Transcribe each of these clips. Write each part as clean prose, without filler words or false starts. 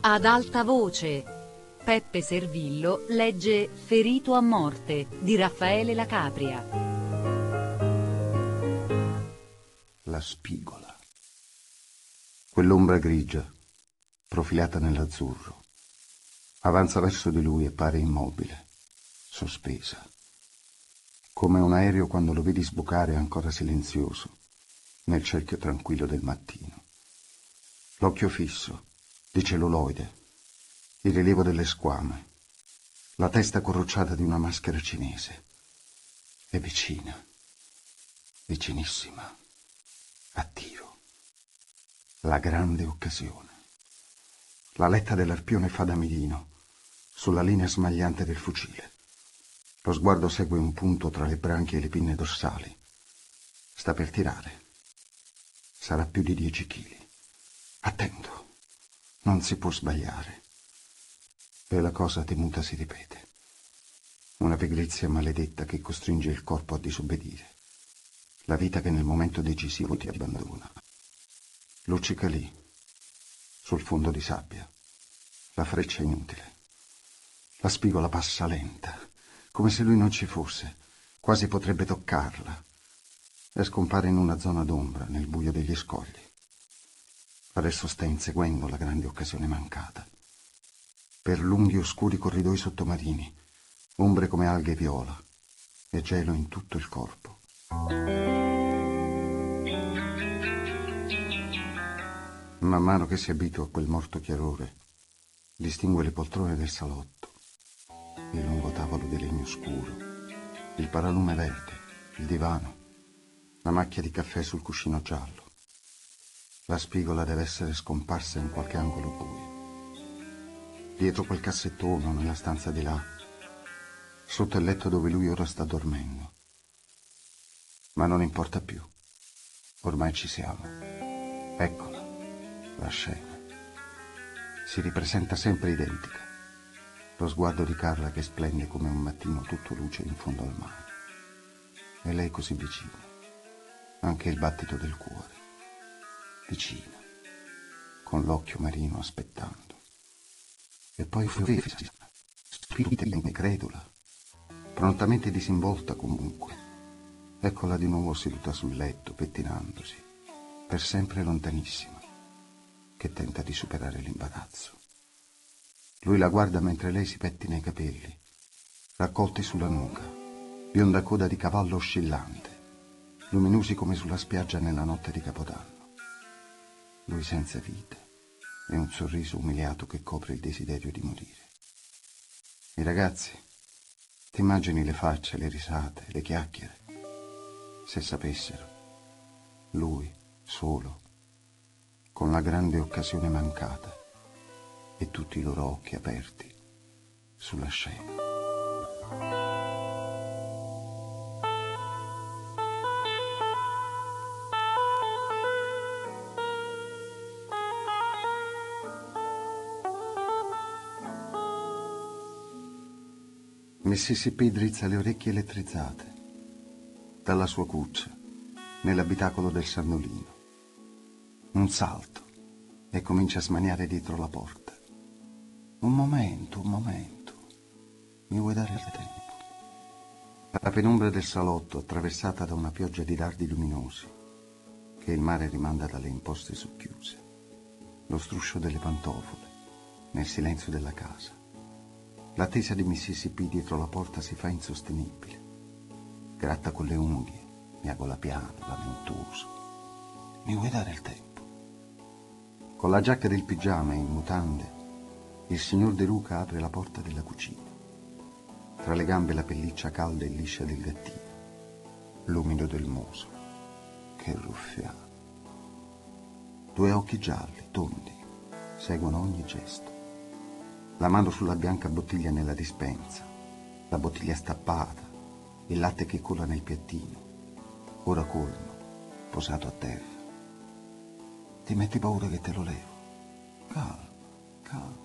Ad alta voce, Peppe Servillo legge Ferito a morte di Raffaele La Capria. La spigola. Quell'ombra grigia, profilata nell'azzurro, avanza verso di lui e pare immobile, sospesa, come un aereo quando lo vedi sbucare ancora silenzioso nel cerchio tranquillo del mattino. L'occhio fisso, di celluloide, il rilievo delle squame, la testa corrocciata di una maschera cinese. È vicina, vicinissima, a tiro. La grande occasione. La letta dell'arpione fa da mirino sulla linea smagliante del fucile. Lo sguardo segue un punto tra le branchie e le pinne dorsali. Sta per tirare. Sarà più di 10 chili. Attento, non si può sbagliare. E la cosa temuta si ripete. Una pigrizia maledetta che costringe il corpo a disobbedire. La vita che nel momento decisivo ti abbandona. Luccica lì, sul fondo di sabbia. La freccia inutile. La spigola passa lenta, come se lui non ci fosse. Quasi potrebbe toccarla. E scompare in una zona d'ombra, nel buio degli scogli. Adesso sta inseguendo la grande occasione mancata. Per lunghi oscuri corridoi sottomarini, ombre come alghe viola, e gelo in tutto il corpo. Man mano che si abitua a quel morto chiarore, distingue le poltrone del salotto, il lungo tavolo di legno scuro, il paralume verde, il divano, la macchia di caffè sul cuscino giallo. La spigola deve essere scomparsa in qualche angolo buio. Dietro quel cassettone o nella stanza di là, sotto il letto dove lui ora sta dormendo. Ma non importa più. Ormai ci siamo. Eccola, la scena. Si ripresenta sempre identica. Lo sguardo di Carla che splende come un mattino tutto luce in fondo al mare. E lei così vicina. Anche il battito del cuore. Vicina. Con l'occhio marino aspettando. E poi furiosa, spirita incredula, prontamente disinvolta comunque. Eccola di nuovo seduta sul letto, pettinandosi, per sempre lontanissima, che tenta di superare l'imbarazzo. Lui la guarda mentre lei si pettina i capelli, raccolti sulla nuca, bionda coda di cavallo oscillante, luminosi come sulla spiaggia nella notte di Capodanno. Lui senza vita. E un sorriso umiliato che copre il desiderio di morire. I ragazzi, ti immagini le facce, le risate, le chiacchiere? Se sapessero, lui, solo, con la grande occasione mancata e tutti i loro occhi aperti sulla scena. Mississippi drizza le orecchie elettrizzate dalla sua cuccia nell'abitacolo del sannolino. Un salto e comincia a smaniare dietro la porta. Un momento, mi vuoi dare il tempo? La penombra del salotto attraversata da una pioggia di dardi luminosi che il mare rimanda dalle imposte socchiuse. Lo struscio delle pantofole nel silenzio della casa. L'attesa di Mississippi dietro la porta si fa insostenibile. Gratta con le unghie, miagola piano, lamentoso. Mi vuoi dare il tempo? Con la giacca del pigiama e in mutande, il signor De Luca apre la porta della cucina. Tra le gambe la pelliccia calda e liscia del gattino, l'umido del muso. Che ruffiano. 2 occhi gialli, tondi, seguono ogni gesto. La mano sulla bianca bottiglia nella dispensa, la bottiglia stappata, il latte che cola nel piattino, ora colmo, posato a terra. Ti metti paura che te lo levo? Calma, calma.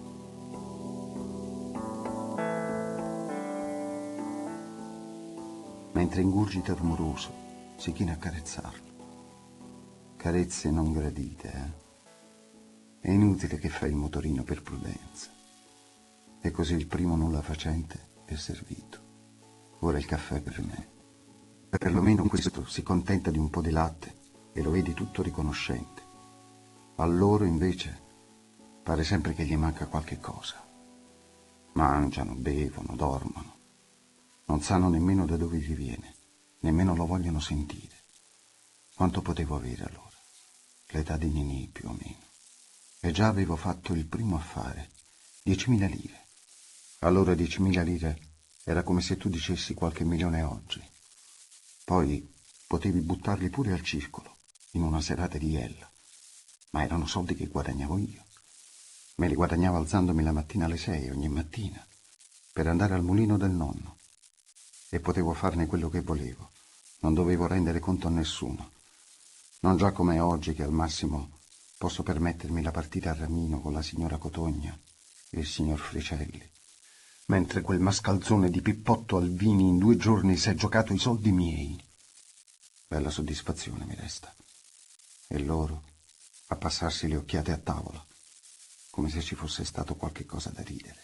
Mentre ingurgita rumoroso, si china a carezzarlo. Carezze non gradite, È inutile che fai il motorino per prudenza. E così il primo nulla facente è servito. Ora il caffè per me. Perlomeno questo si contenta di un po' di latte e lo vedi tutto riconoscente. A loro invece pare sempre che gli manca qualche cosa. Mangiano, bevono, dormono. Non sanno nemmeno da dove gli viene, nemmeno lo vogliono sentire. Quanto potevo avere allora? L'età di Ninì più o meno. E già avevo fatto il primo affare, 10.000 lire. Allora 10.000 lire era come se tu dicessi qualche milione oggi. Poi potevi buttarli pure al circolo, in una serata di Iella. Ma erano soldi che guadagnavo io. Me li guadagnavo alzandomi la mattina alle 6 ogni mattina, per andare al mulino del nonno. E potevo farne quello che volevo. Non dovevo rendere conto a nessuno. Non già come oggi, che al massimo posso permettermi la partita a Ramino con la signora Cotogna e il signor Fricelli, mentre quel mascalzone di Pippotto Alvini in 2 giorni si è giocato i soldi miei. Bella soddisfazione mi resta. E loro a passarsi le occhiate a tavola, come se ci fosse stato qualche cosa da ridere.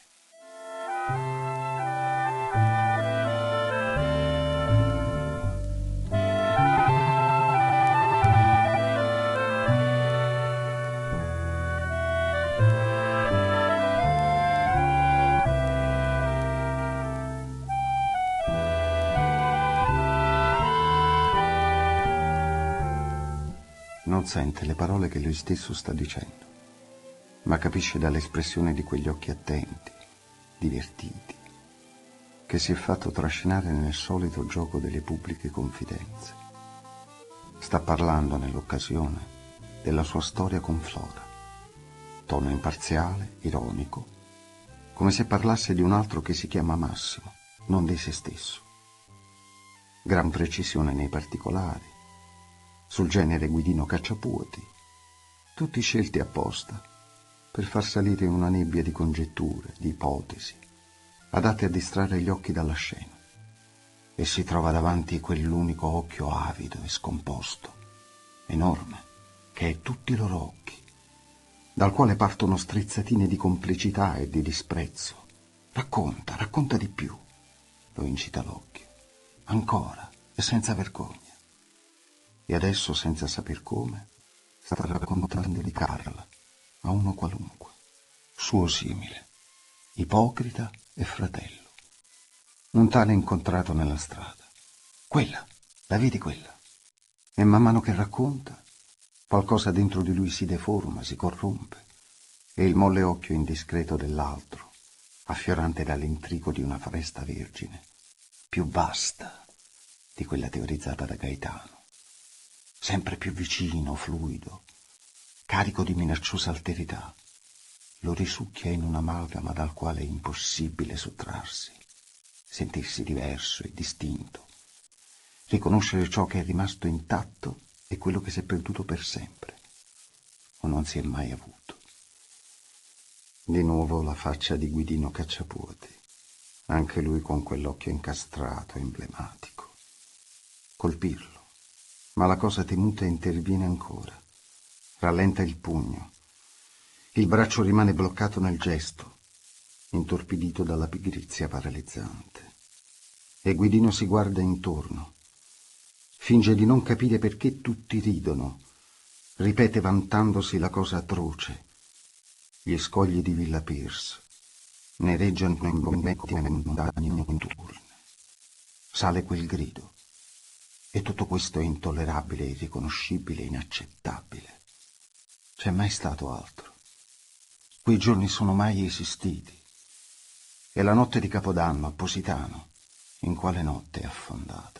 Non sente le parole che lui stesso sta dicendo, ma capisce dall'espressione di quegli occhi attenti, divertiti, che si è fatto trascinare nel solito gioco delle pubbliche confidenze. Sta parlando nell'occasione della sua storia con Flora, tono imparziale, ironico, come se parlasse di un altro che si chiama Massimo, non di se stesso. Gran precisione nei particolari, sul genere Guidino Cacciapuoti, tutti scelti apposta per far salire una nebbia di congetture, di ipotesi, adatte a distrarre gli occhi dalla scena. E si trova davanti quell'unico occhio avido e scomposto, enorme, che è tutti i loro occhi, dal quale partono strizzatine di complicità e di disprezzo. Racconta, racconta di più, lo incita l'occhio, ancora e senza vergogna. E adesso, senza saper come, sta raccontando di Carla a uno qualunque, suo simile, ipocrita e fratello. Un tale incontrato nella strada. Quella, la vedi quella? E man mano che racconta, qualcosa dentro di lui si deforma, si corrompe, e il molle occhio indiscreto dell'altro, affiorante dall'intrico di una foresta vergine, più vasta di quella teorizzata da Gaetano, sempre più vicino, fluido, carico di minacciosa alterità, lo risucchia in un'amalgama dal quale è impossibile sottrarsi, sentirsi diverso e distinto, riconoscere ciò che è rimasto intatto e quello che si è perduto per sempre, o non si è mai avuto. Di nuovo la faccia di Guidino Cacciapuoti, anche lui con quell'occhio incastrato, emblematico. Colpirlo. Ma la cosa temuta interviene ancora, rallenta il pugno. Il braccio rimane bloccato nel gesto, intorpidito dalla pigrizia paralizzante. E Guidino si guarda intorno, finge di non capire perché tutti ridono, ripete vantandosi la cosa atroce. Gli scogli di Villa Pierce nereggiano in momenti montagne notturne. Sale quel grido. E tutto questo è intollerabile, irriconoscibile, inaccettabile. C'è mai stato altro? Quei giorni sono mai esistiti? E la notte di Capodanno a Positano, in quale notte è affondata?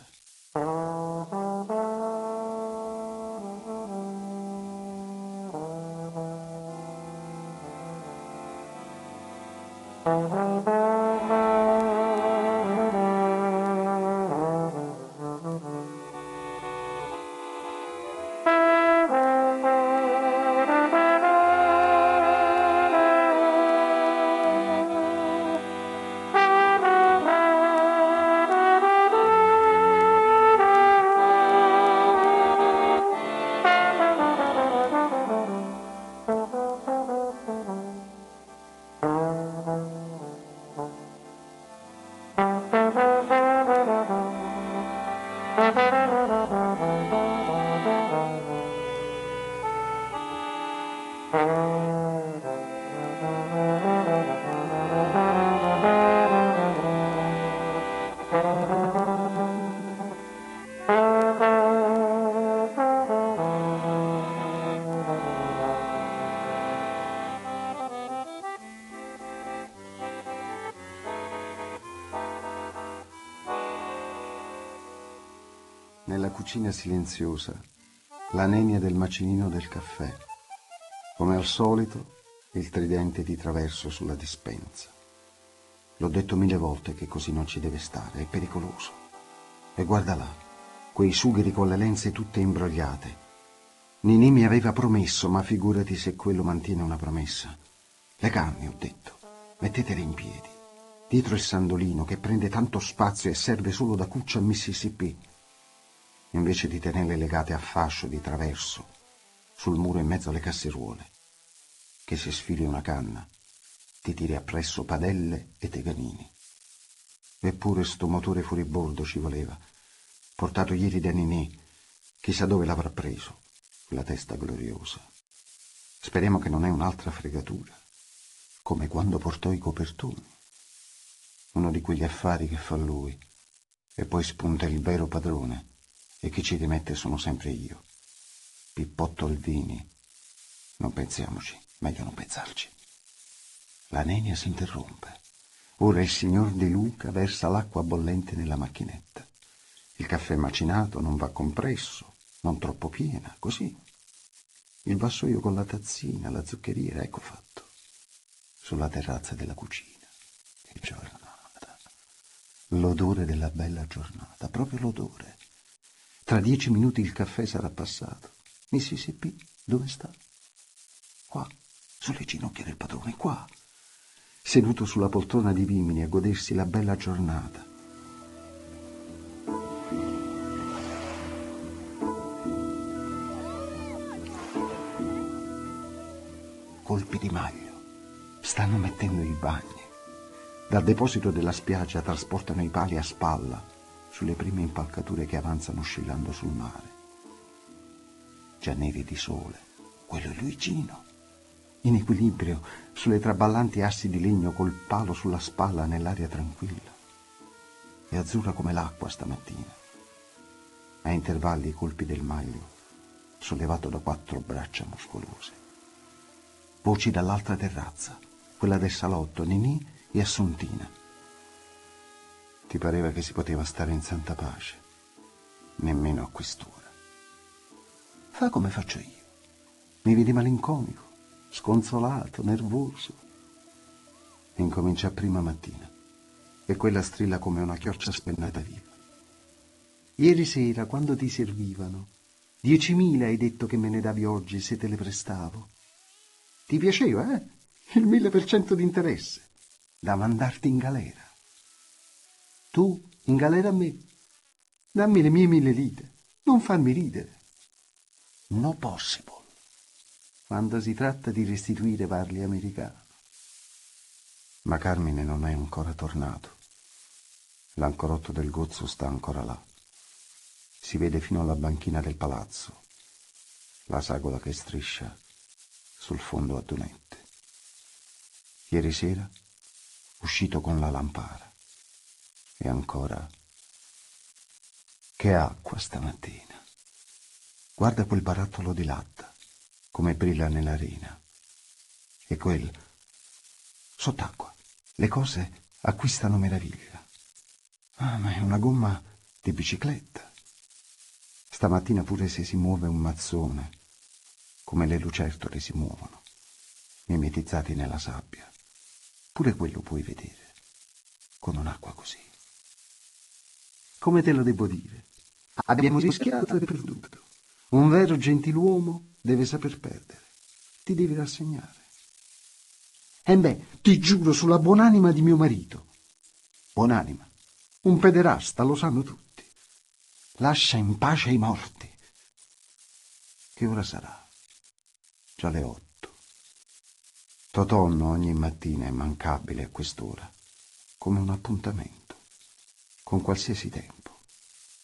Nella cucina silenziosa, la nenia del macinino del caffè. Come al solito, il tridente di traverso sulla dispensa. L'ho detto 1000 volte che così non ci deve stare, è pericoloso. E guarda là, quei sugheri con le lenze tutte imbrogliate. Ninì mi aveva promesso, ma figurati se quello mantiene una promessa. Le canne, ho detto, mettetele in piedi, dietro il sandolino che prende tanto spazio e serve solo da cuccia al Mississippi, invece di tenerle legate a fascio di traverso sul muro in mezzo alle casseruole, che se sfili una canna ti tiri appresso padelle e teganini. Eppure sto motore furibordo ci voleva, portato ieri da Ninì, chissà dove l'avrà preso, quella testa gloriosa. Speriamo che non è un'altra fregatura, come quando portò i copertoni. Uno di quegli affari che fa lui, e poi spunta il vero padrone, e chi ci rimette sono sempre io. Pippotto Alvini. Non pensiamoci, meglio non pensarci. La nenia si interrompe. Ora il signor De Luca versa l'acqua bollente nella macchinetta. Il caffè macinato non va compresso, non troppo piena, così. Il vassoio con la tazzina, la zuccheriera, ecco fatto. Sulla terrazza della cucina. Che giornata. L'odore della bella giornata, proprio l'odore. Tra 10 minuti il caffè sarà passato. Mississippi, dove sta? Qua, sulle ginocchia del padrone, qua. Seduto sulla poltrona di vimini a godersi la bella giornata. Colpi di maglio. Stanno mettendo i bagni. Dal deposito della spiaggia trasportano i pali a spalla sulle prime impalcature che avanzano oscillando sul mare. Già neri di sole, quello è Luigino, in equilibrio sulle traballanti assi di legno col palo sulla spalla nell'aria tranquilla. È azzurra come l'acqua stamattina. A intervalli i colpi del maglio, sollevato da 4 braccia muscolose. Voci dall'altra terrazza, quella del salotto, Ninì e Assuntina. Ti pareva che si poteva stare in santa pace, nemmeno a quest'ora. Fa come faccio io. Mi vedi malinconico, sconsolato, nervoso. Incomincia prima mattina e quella strilla come una chioccia spennata viva. Ieri sera, quando ti servivano, 10.000 hai detto che me ne davi oggi se te le prestavo. Ti piaceva, eh? Il 1000% di interesse, da mandarti in galera. Tu, in galera a me, dammi le mie 1000 lire, non farmi ridere. No possible. Quando si tratta di restituire parli americano. Ma Carmine non è ancora tornato. L'ancorotto del Gozzo sta ancora là. Si vede fino alla banchina del palazzo, la sagola che striscia sul fondo a dunette. Ieri sera, uscito con la lampara. E ancora, che acqua stamattina. Guarda quel barattolo di latta, come brilla nell'arena. E quel, sott'acqua, le cose acquistano meraviglia. Ah, ma è una gomma di bicicletta. Stamattina pure se si muove un mazzone, come le lucertole si muovono, mimetizzati nella sabbia, pure quello puoi vedere, con un'acqua così. Come te lo devo dire? Abbiamo rischiato e perduto. Un vero gentiluomo deve saper perdere. Ti devi rassegnare. E beh, ti giuro sulla buonanima di mio marito. Buonanima. Un pederasta, lo sanno tutti. Lascia in pace i morti. Che ora sarà? Già le 8. Totonno ogni mattina è immancabile a quest'ora, come un appuntamento, con qualsiasi tempo.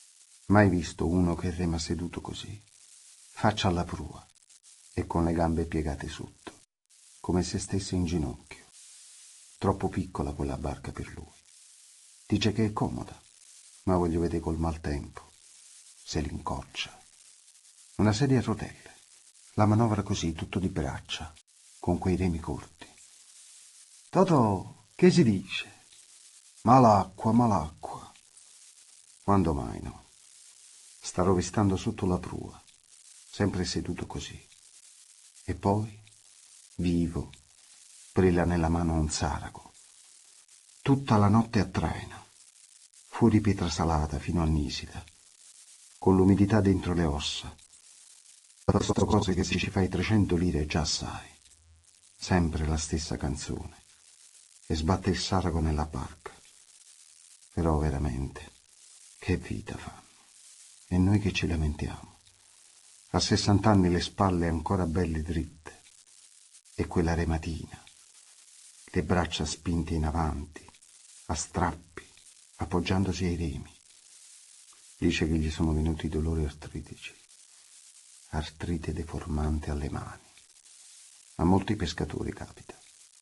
Mai visto uno che rema seduto così, faccia alla prua e con le gambe piegate sotto, come se stesse in ginocchio. Troppo piccola quella barca per lui. Dice che è comoda, ma voglio vedere col maltempo. Se l'incoccia. Una sedia a rotelle. La manovra così, tutto di braccia, con quei remi corti. Totò, che si dice? Malacqua, malacqua. Quando mai no? Sta rovistando sotto la prua, sempre seduto così. E poi, vivo, brilla nella mano un sarago. Tutta la notte a traino, fuori Pietrasalata fino a Nisida, con l'umidità dentro le ossa. Queste cose che se ci fai 300 lire già sai. Sempre la stessa canzone. E sbatte il sarago nella barca. Però veramente, che vita fanno. E noi che ci lamentiamo. A 60 anni le spalle ancora belle dritte. E quella rematina. Le braccia spinte in avanti, a strappi, appoggiandosi ai remi. Dice che gli sono venuti i dolori artritici. Artrite deformante alle mani. A molti pescatori capita.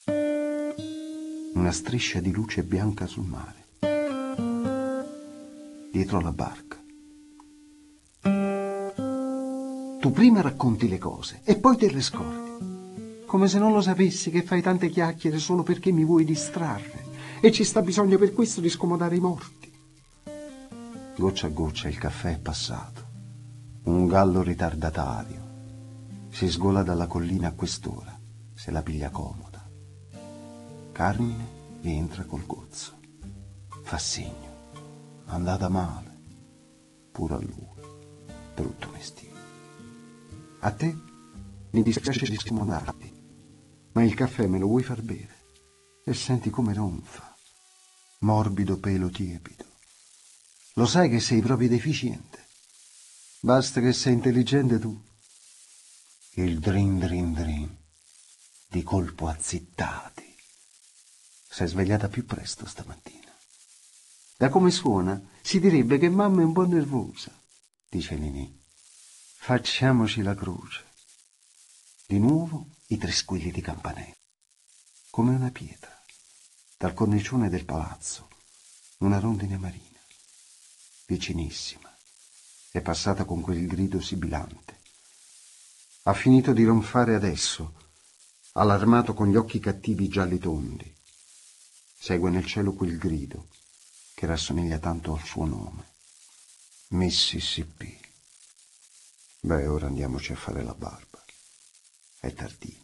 Una striscia di luce bianca sul mare. Dietro la barca. Tu prima racconti le cose e poi te le scordi. Come se non lo sapessi che fai tante chiacchiere solo perché mi vuoi distrarre e ci sta bisogno per questo di scomodare i morti. Goccia a goccia il caffè è passato. Un gallo ritardatario. Si sgola dalla collina a quest'ora, se la piglia comoda. Carmine rientra col gozzo. Fa segno. Andata male. Pure a lui. Brutto mestiere. A te mi dispiace di scomodarti, ma il caffè me lo vuoi far bere? E senti come ronfa. Morbido pelo tiepido. Lo sai che sei proprio deficiente. Basta che sei intelligente tu. Il drin drin drin. Di colpo azzittati. Sei svegliata più presto stamattina. Da come suona, si direbbe che mamma è un po' nervosa, dice Ninì. Facciamoci la croce. Di nuovo i 3 squilli di campanello. Come una pietra. Dal cornicione del palazzo, una rondine marina. Vicinissima. È passata con quel grido sibilante. Ha finito di ronfare adesso, allarmato con gli occhi cattivi gialli tondi. Segue nel cielo quel grido che rassomiglia tanto al suo nome. Mississippi. Beh, ora andiamoci a fare la barba. È tardino.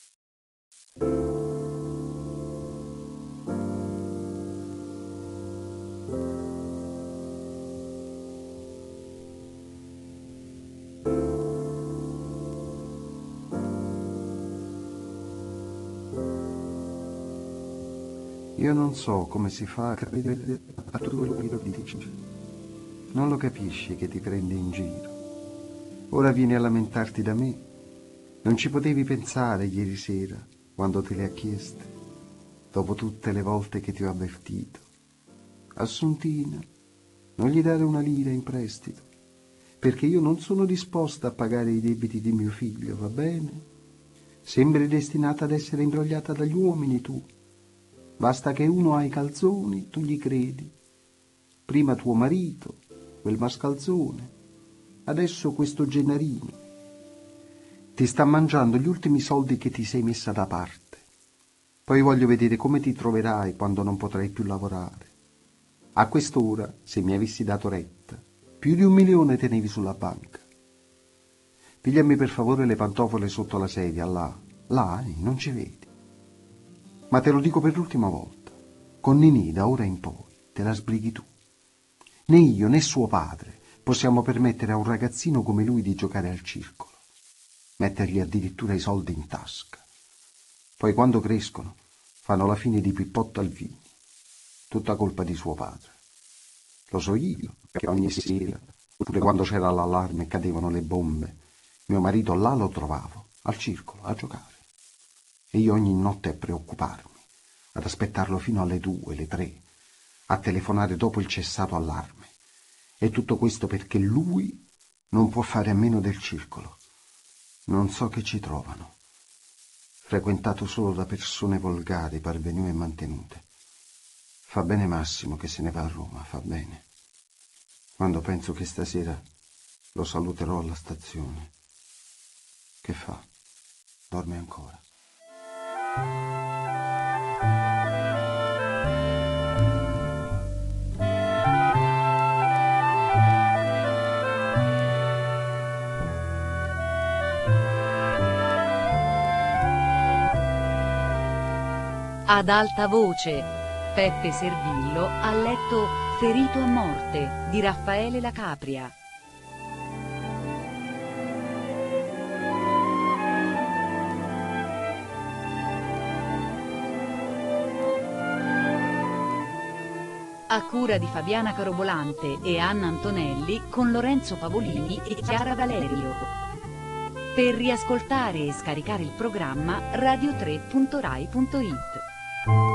Io non so come si fa a credere a tutto quello che dici. Non lo capisci che ti prende in giro. Ora vieni a lamentarti da me. Non ci potevi pensare ieri sera, quando te le ha chieste, dopo tutte le volte che ti ho avvertito. Assuntina, non gli dare una lira in prestito, perché io non sono disposta a pagare i debiti di mio figlio, va bene? Sembri destinata ad essere imbrogliata dagli uomini tu. Basta che uno ha i calzoni, tu gli credi. Prima tuo marito, quel mascalzone, adesso questo Gennarino. Ti sta mangiando gli ultimi soldi che ti sei messa da parte. Poi voglio vedere come ti troverai quando non potrai più lavorare. A quest'ora, se mi avessi dato retta, più di 1 milione tenevi sulla banca. Pigliami per favore le pantofole sotto la sedia, là, non ci vedi. Ma te lo dico per l'ultima volta, con Ninì da ora in poi te la sbrighi tu. Né io né suo padre possiamo permettere a un ragazzino come lui di giocare al circolo, mettergli addirittura i soldi in tasca. Poi quando crescono fanno la fine di Pippotto Alvini, tutta colpa di suo padre. Lo so io, che ogni sera, oppure quando c'era l'allarme e cadevano le bombe, mio marito là lo trovavo, al circolo, a giocare. E io ogni notte a preoccuparmi, ad aspettarlo fino alle 2, le 3, a telefonare dopo il cessato allarme E tutto questo perché lui non può fare a meno del circolo. Non so che ci trovano. Frequentato solo da persone volgari, parvenue e mantenute. Fa bene Massimo che se ne va a Roma, fa bene. Quando penso che stasera lo saluterò alla stazione. Che fa? Dorme ancora. Ad alta voce, Peppe Servillo ha letto Ferito a morte di Raffaele La Capria. A cura di Fabiana Carobolante e Anna Antonelli con Lorenzo Pavolini e Chiara Valerio. Per riascoltare e scaricare il programma radio3.rai.it.